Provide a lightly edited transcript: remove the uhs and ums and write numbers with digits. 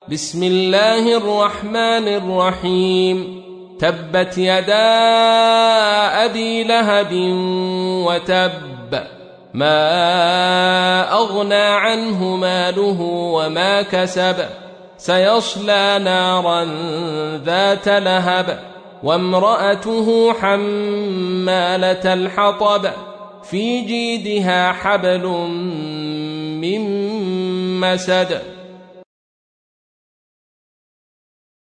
بسم الله الرحمن الرحيم. تبت يدا أبي لهب وتب، ما أغنى عنه ماله وما كسب، سيصلى نارا ذات لهب، وامرأته حمالة الحطب، في جيدها حبل من مسد.